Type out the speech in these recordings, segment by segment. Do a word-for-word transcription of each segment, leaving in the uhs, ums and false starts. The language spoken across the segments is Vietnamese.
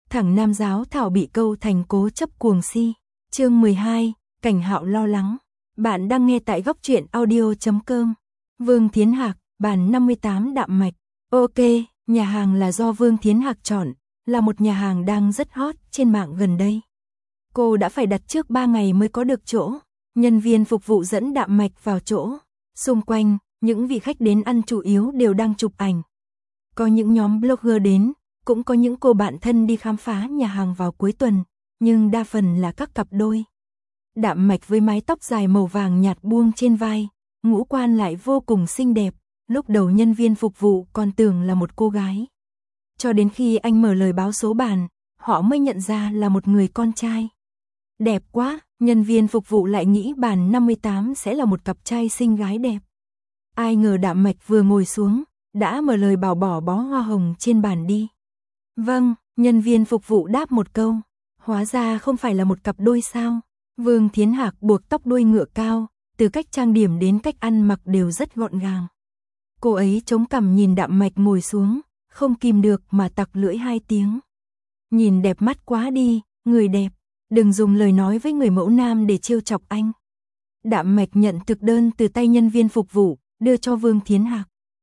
thẳng nam giáo thảo bị câu thành cố chấp cuồng si. Chương mười hai, Cảnh Hạo lo lắng. Bạn đang nghe tại góc truyện audio chấm com. Vương Thiến Hạc, bản năm mươi tám Đạm Mạch. Ok, nhà hàng là do Vương Thiến Hạc chọn, là một nhà hàng đang rất hot trên mạng gần đây. Cô đã phải đặt trước ba ngày mới có được chỗ. Nhân viên phục vụ dẫn Đạm Mạch vào chỗ. Xung quanh, những vị khách đến ăn chủ yếu đều đang chụp ảnh. Có những nhóm blogger đến, cũng có những cô bạn thân đi khám phá nhà hàng vào cuối tuần, nhưng đa phần là các cặp đôi. Đạm Mạch với mái tóc dài màu vàng nhạt buông trên vai, ngũ quan lại vô cùng xinh đẹp, lúc đầu nhân viên phục vụ còn tưởng là một cô gái. Cho đến khi anh mở lời báo số bàn, họ mới nhận ra là một người con trai. Đẹp quá, nhân viên phục vụ lại nghĩ bàn năm mươi tám sẽ là một cặp trai xinh gái đẹp. Ai ngờ Đạm Mạch vừa ngồi xuống, đã mở lời bảo bỏ bó hoa hồng trên bàn đi. Vâng, nhân viên phục vụ đáp một câu. Hóa ra không phải là một cặp đôi sao. Vương Thiến Hạc buộc tóc đuôi ngựa cao, từ cách trang điểm đến cách ăn mặc đều rất gọn gàng. Cô ấy chống cằm nhìn Đạm Mạch ngồi xuống, không kìm được mà tặc lưỡi hai tiếng. Nhìn đẹp mắt quá đi, người đẹp, đừng dùng lời nói với người mẫu nam để trêu chọc anh. Đạm Mạch nhận thực đơn từ tay nhân viên phục vụ, đưa cho Vương Thiến Hạc.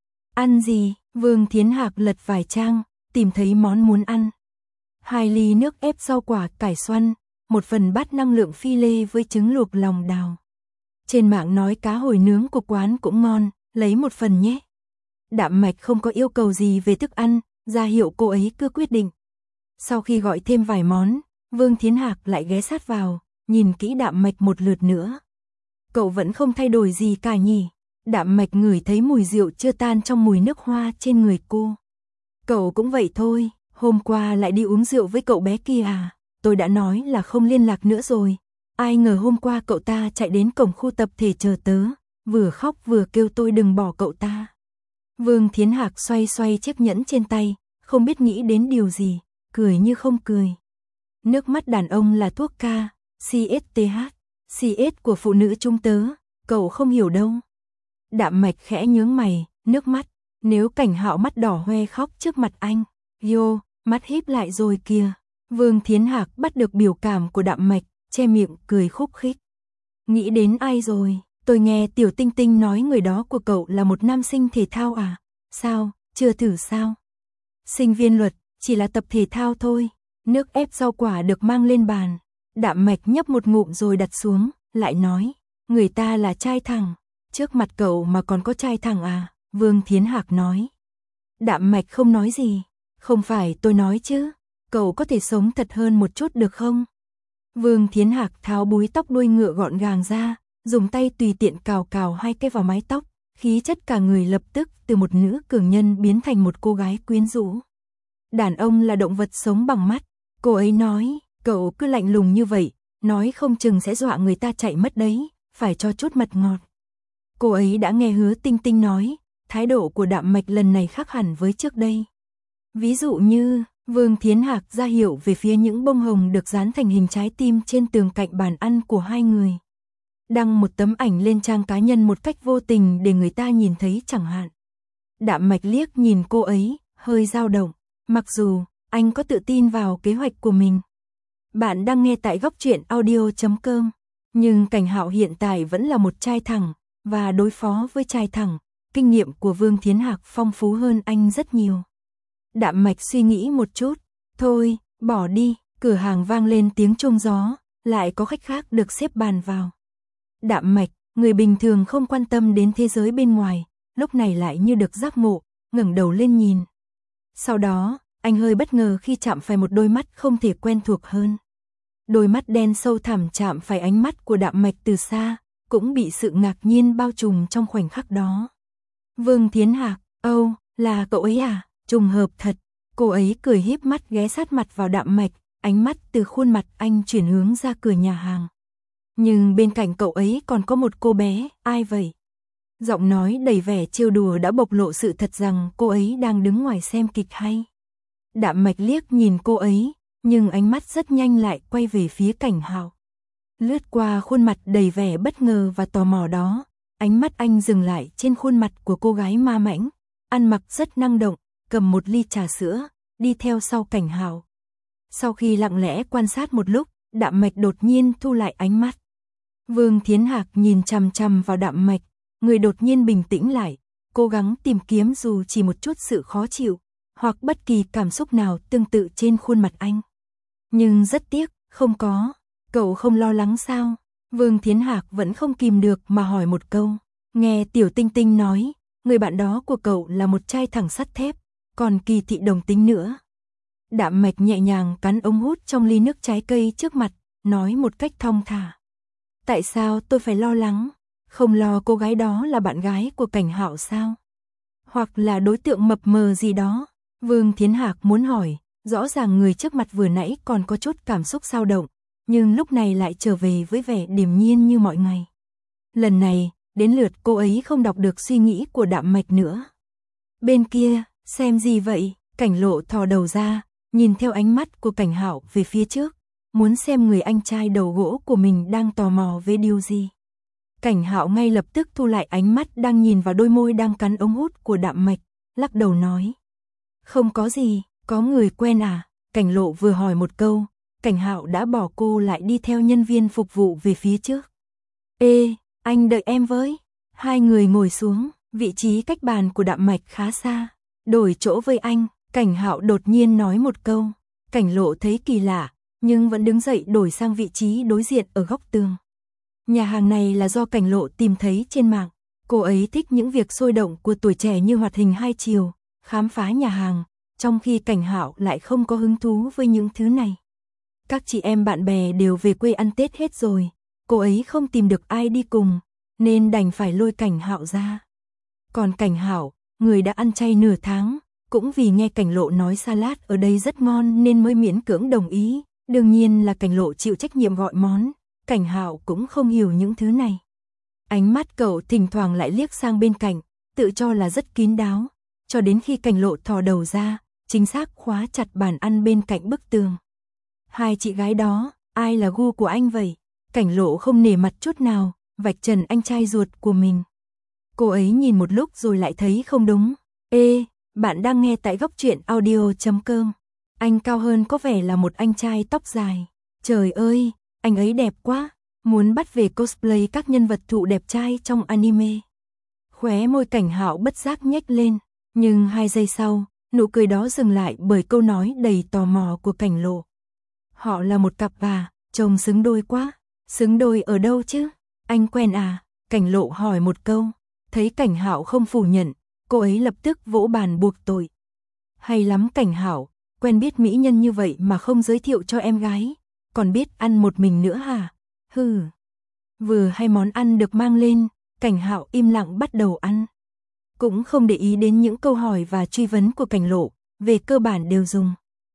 Ăn gì? Vương Thiến Hạc lật vài trang, tìm thấy món muốn ăn. Hai ly nước ép rau quả cải xoăn, một phần bát năng lượng phi lê với trứng luộc lòng đào. Trên mạng nói cá hồi nướng của quán cũng ngon, lấy một phần nhé. Đạm Mạch không có yêu cầu gì về thức ăn, ra hiệu cô ấy cứ quyết định. Sau khi gọi thêm vài món, Vương Thiến Hạc lại ghé sát vào, nhìn kỹ Đạm Mạch một lượt nữa. Cậu vẫn không thay đổi gì cả nhỉ? Đạm Mạch ngửi thấy mùi rượu chưa tan trong mùi nước hoa trên người cô. Cậu cũng vậy thôi, hôm qua lại đi uống rượu với cậu bé kia à? Tôi đã nói là không liên lạc nữa rồi. Ai ngờ hôm qua cậu ta chạy đến cổng khu tập thể chờ tớ, vừa khóc vừa kêu tôi đừng bỏ cậu ta. Vương Thiến Hạc xoay xoay chiếc nhẫn trên tay, không biết nghĩ đến điều gì, cười như không cười. Nước mắt đàn ông là thuốc ca, xê ét tê hát, xê ét của phụ nữ chúng tớ, cậu không hiểu đâu. Đạm Mạch khẽ nhướng mày, nước mắt, nếu Cảnh Hạo mắt đỏ hoe khóc trước mặt anh. Yo, mắt híp lại rồi kìa. Vương Thiến Hạc bắt được biểu cảm của Đạm Mạch, che miệng cười khúc khích. Nghĩ đến ai rồi? Tôi nghe Tiểu Tinh Tinh nói người đó của cậu là một nam sinh thể thao à? Sao, chưa thử sao? Sinh viên luật, chỉ là tập thể thao thôi. Nước ép rau quả được mang lên bàn. Đạm Mạch nhấp một ngụm rồi đặt xuống, lại nói, người ta là trai thẳng. Trước mặt cậu mà còn có trai thẳng à? Vương Thiến Hạc nói. Đạm Mạch không nói gì. Không phải tôi nói chứ. Cậu có thể sống thật hơn một chút được không? Vương Thiến Hạc tháo búi tóc đuôi ngựa gọn gàng ra, dùng tay tùy tiện cào cào hai cái vào mái tóc, khí chất cả người lập tức từ một nữ cường nhân biến thành một cô gái quyến rũ. Đàn ông là động vật sống bằng mắt, cô ấy nói, cậu cứ lạnh lùng như vậy, nói không chừng sẽ dọa người ta chạy mất đấy, phải cho chút mật ngọt. Cô ấy đã nghe Hứa Tinh Tinh nói, thái độ của Đạm Mạch lần này khác hẳn với trước đây. Ví dụ như, Vương Thiến Hạc ra hiệu về phía những bông hồng được dán thành hình trái tim trên tường cạnh bàn ăn của hai người. Đăng một tấm ảnh lên trang cá nhân một cách vô tình để người ta nhìn thấy chẳng hạn. Đạm Mạch liếc nhìn cô ấy, hơi dao động, mặc dù anh có tự tin vào kế hoạch của mình. Bạn đang nghe tại góc truyện audio chấm com, nhưng Cảnh Hạo hiện tại vẫn là một trai thẳng, và đối phó với trai thẳng, kinh nghiệm của Vương Thiến Hạc phong phú hơn anh rất nhiều. Đạm Mạch suy nghĩ một chút, thôi, bỏ đi, cửa hàng vang lên tiếng chuông gió, lại có khách khác được xếp bàn vào. Đạm Mạch, người bình thường không quan tâm đến thế giới bên ngoài, lúc này lại như được giác ngộ, ngẩng đầu lên nhìn. Sau đó, anh hơi bất ngờ khi chạm phải một đôi mắt không thể quen thuộc hơn. Đôi mắt đen sâu thẳm chạm phải ánh mắt của Đạm Mạch từ xa, cũng bị sự ngạc nhiên bao trùm trong khoảnh khắc đó. Vương Thiến Hạc, âu, là cậu ấy à? Trùng hợp thật. Cô ấy cười híp mắt ghé sát mặt vào Đạm Mạch, ánh mắt từ khuôn mặt anh chuyển hướng ra cửa nhà hàng. Nhưng bên cạnh cậu ấy còn có một cô bé, ai vậy? Giọng nói đầy vẻ trêu đùa đã bộc lộ sự thật rằng cô ấy đang đứng ngoài xem kịch hay. Đạm Mạch liếc nhìn cô ấy, nhưng ánh mắt rất nhanh lại quay về phía Cảnh Hạo. Lướt qua khuôn mặt đầy vẻ bất ngờ và tò mò đó, ánh mắt anh dừng lại trên khuôn mặt của cô gái ma mãnh, ăn mặc rất năng động, cầm một ly trà sữa, đi theo sau Cảnh Hạo. Sau khi lặng lẽ quan sát một lúc, Đạm Mạch đột nhiên thu lại ánh mắt. Vương Thiến Hạc nhìn chằm chằm vào Đạm Mạch, người đột nhiên bình tĩnh lại, cố gắng tìm kiếm dù chỉ một chút sự khó chịu, hoặc bất kỳ cảm xúc nào tương tự trên khuôn mặt anh. Nhưng rất tiếc, không có. Cậu không lo lắng sao? Vương Thiến Hạc vẫn không kìm được mà hỏi một câu. Nghe Tiểu Tinh Tinh nói, người bạn đó của cậu là một trai thẳng sắt thép, còn kỳ thị đồng tính nữa. Đạm Mạch nhẹ nhàng cắn ống hút trong ly nước trái cây trước mặt, nói một cách thong thả. Tại sao tôi phải lo lắng? Không lo cô gái đó là bạn gái của Cảnh Hạo sao? Hoặc là đối tượng mập mờ gì đó? Vương Thiến Hạc muốn hỏi, rõ ràng người trước mặt vừa nãy còn có chút cảm xúc dao động, nhưng lúc này lại trở về với vẻ điềm nhiên như mọi ngày. Lần này, đến lượt cô ấy không đọc được suy nghĩ của Đạm Mạch nữa. Bên kia, xem gì vậy? Cảnh Lộ thò đầu ra, nhìn theo ánh mắt của Cảnh Hạo về phía trước, muốn xem người anh trai đầu gỗ của mình đang tò mò về điều gì. Cảnh Hạo ngay lập tức thu lại ánh mắt đang nhìn vào đôi môi đang cắn ống hút của Đạm Mạch, lắc đầu nói. Không có gì, có người quen à? Cảnh Lộ vừa hỏi một câu, Cảnh Hạo đã bỏ cô lại đi theo nhân viên phục vụ về phía trước. Ê, anh đợi em với. Hai người ngồi xuống, vị trí cách bàn của Đạm Mạch khá xa. Đổi chỗ với anh, Cảnh Hạo đột nhiên nói một câu. Cảnh Lộ thấy kỳ lạ, nhưng vẫn đứng dậy đổi sang vị trí đối diện ở góc tường. Nhà hàng này là do Cảnh Lộ tìm thấy trên mạng. Cô ấy thích những việc sôi động của tuổi trẻ như hoạt hình hai chiều, khám phá nhà hàng, trong khi Cảnh Hạo lại không có hứng thú với những thứ này. Các chị em bạn bè đều về quê ăn Tết hết rồi, cô ấy không tìm được ai đi cùng, nên đành phải lôi Cảnh Hạo ra. Còn Cảnh Hạo, người đã ăn chay nửa tháng, cũng vì nghe Cảnh Lộ nói salad ở đây rất ngon nên mới miễn cưỡng đồng ý, đương nhiên là Cảnh Lộ chịu trách nhiệm gọi món, Cảnh Hạo cũng không hiểu những thứ này. Ánh mắt cậu thỉnh thoảng lại liếc sang bên cạnh, tự cho là rất kín đáo, cho đến khi Cảnh Lộ thò đầu ra, chính xác khóa chặt bàn ăn bên cạnh bức tường. Hai chị gái đó, ai là gu của anh vậy? Cảnh Lộ không nể mặt chút nào, vạch trần anh trai ruột của mình. Cô ấy nhìn một lúc rồi lại thấy không đúng. Ê, bạn đang nghe tại góc truyện audio chấm com. Anh cao hơn có vẻ là một anh trai tóc dài. Trời ơi, anh ấy đẹp quá, muốn bắt về cosplay các nhân vật thụ đẹp trai trong anime. Khóe môi Cảnh Hạo bất giác nhếch lên, nhưng hai giây sau, nụ cười đó dừng lại bởi câu nói đầy tò mò của Cảnh Lộ. Họ là một cặp à, trông xứng đôi quá. Xứng đôi ở đâu chứ? Anh quen à? Cảnh Lộ hỏi một câu. Thấy Cảnh Hạo không phủ nhận, cô ấy lập tức vỗ bàn buộc tội. Hay lắm Cảnh Hạo, quen biết mỹ nhân như vậy mà không giới thiệu cho em gái, còn biết ăn một mình nữa hả? Hừ. Vừa hai món ăn được mang lên, Cảnh Hạo im lặng bắt đầu ăn. Cũng không để ý đến những câu hỏi và truy vấn của Cảnh Lộ, về cơ bản đều dùng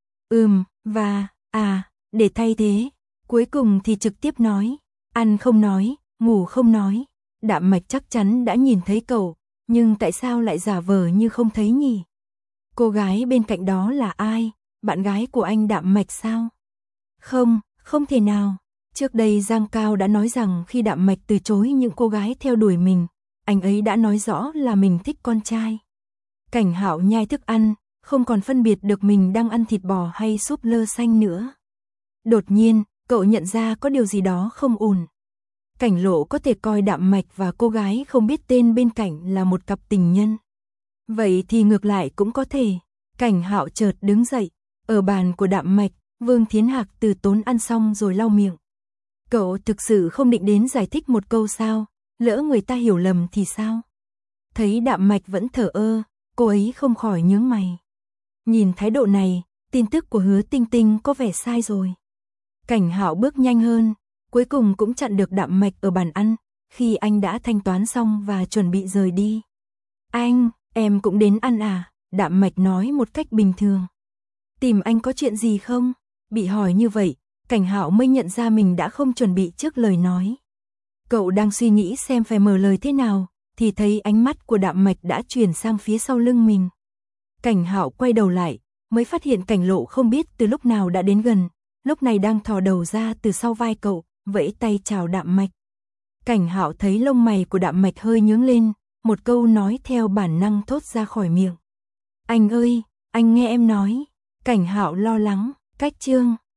ừm, và, à, để thay thế. Cuối cùng thì trực tiếp nói, ăn không nói, ngủ không nói. Đạm Mạch chắc chắn đã nhìn thấy cậu, nhưng tại sao lại giả vờ như không thấy nhỉ? Cô gái bên cạnh đó là ai? Bạn gái của anh Đạm Mạch sao? Không, không thể nào. Trước đây Giang Cao đã nói rằng khi Đạm Mạch từ chối những cô gái theo đuổi mình, anh ấy đã nói rõ là mình thích con trai. Cảnh Hạo nhai thức ăn, không còn phân biệt được mình đang ăn thịt bò hay súp lơ xanh nữa. Đột nhiên, cậu nhận ra có điều gì đó không ổn. Cảnh Lộ có thể coi Đạm Mạch và cô gái không biết tên bên cạnh là một cặp tình nhân. Vậy thì ngược lại cũng có thể. Cảnh Hạo chợt đứng dậy, ở bàn của Đạm Mạch, Vương Thiến Hạc từ tốn ăn xong rồi lau miệng. Cậu thực sự không định đến giải thích một câu sao? Lỡ người ta hiểu lầm thì sao? Thấy Đạm Mạch vẫn thờ ơ, cô ấy không khỏi nhướng mày. Nhìn thái độ này, tin tức của Hứa Tinh Tinh có vẻ sai rồi. Cảnh Hạo bước nhanh hơn, cuối cùng cũng chặn được Đạm Mạch ở bàn ăn, khi anh đã thanh toán xong và chuẩn bị rời đi. Anh, em cũng đến ăn à? Đạm Mạch nói một cách bình thường. Tìm anh có chuyện gì không? Bị hỏi như vậy, Cảnh Hạo mới nhận ra mình đã không chuẩn bị trước lời nói. Cậu đang suy nghĩ xem phải mở lời thế nào, thì thấy ánh mắt của Đạm Mạch đã chuyển sang phía sau lưng mình. Cảnh Hạo quay đầu lại, mới phát hiện Cảnh Lộ không biết từ lúc nào đã đến gần, lúc này đang thò đầu ra từ sau vai cậu, vẫy tay chào Đạm Mạch. Cảnh Hạo thấy lông mày của Đạm Mạch hơi nhướng lên, một câu nói theo bản năng thốt ra khỏi miệng. Anh ơi, anh nghe em nói. Cảnh Hạo lo lắng, Cách chương